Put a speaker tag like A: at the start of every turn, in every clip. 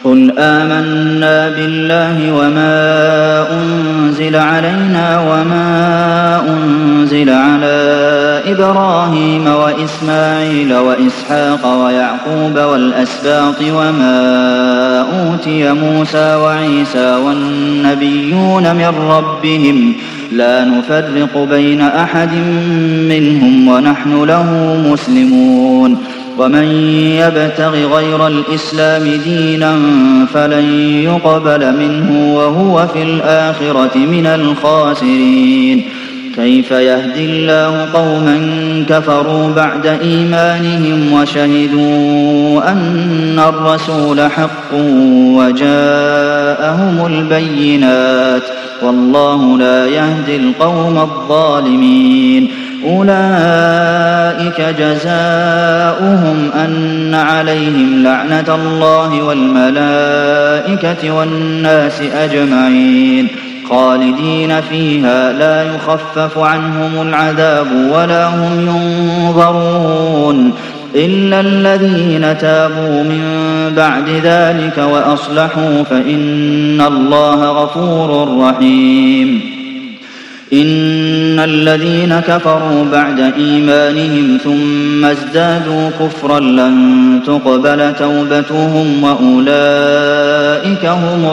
A: قل آمنا بالله وما أنزل علينا وما أنزل على إبراهيم وإسماعيل وإسحاق ويعقوب والأسباط وما أوتي موسى وعيسى والنبيون من ربهم لا نفرق بين أحد منهم ونحن له مسلمون ومن يبتغ غير الإسلام دينا فلن يقبل منه وهو في الآخرة من الخاسرين كيف يهدي الله قوما كفروا بعد إيمانهم وشهدوا أن الرسول حق وجاءهم البينات والله لا يهدي القوم الظالمين أولئك جزاؤهم أن عليهم لعنة الله والملائكة والناس أجمعين خالدين فيها لا يخفف عنهم العذاب ولا هم ينظرون إلا الذين تابوا من بعد ذلك وأصلحوا فإن الله غفور رحيم إن الذين كفروا بعد إيمانهم ثم ازدادوا كفرا لن تقبل توبتهم وأولئك هم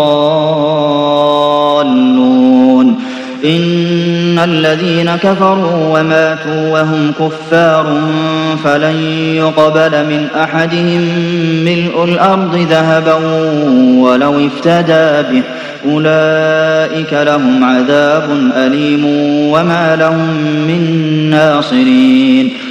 A: الضالون إن الذين كفروا وماتوا وهم كفار فلن يقبل من أحدهم ملء الأرض ذهبا ولو افتدى به أولئك لهم عذاب أليم وما لهم من ناصرين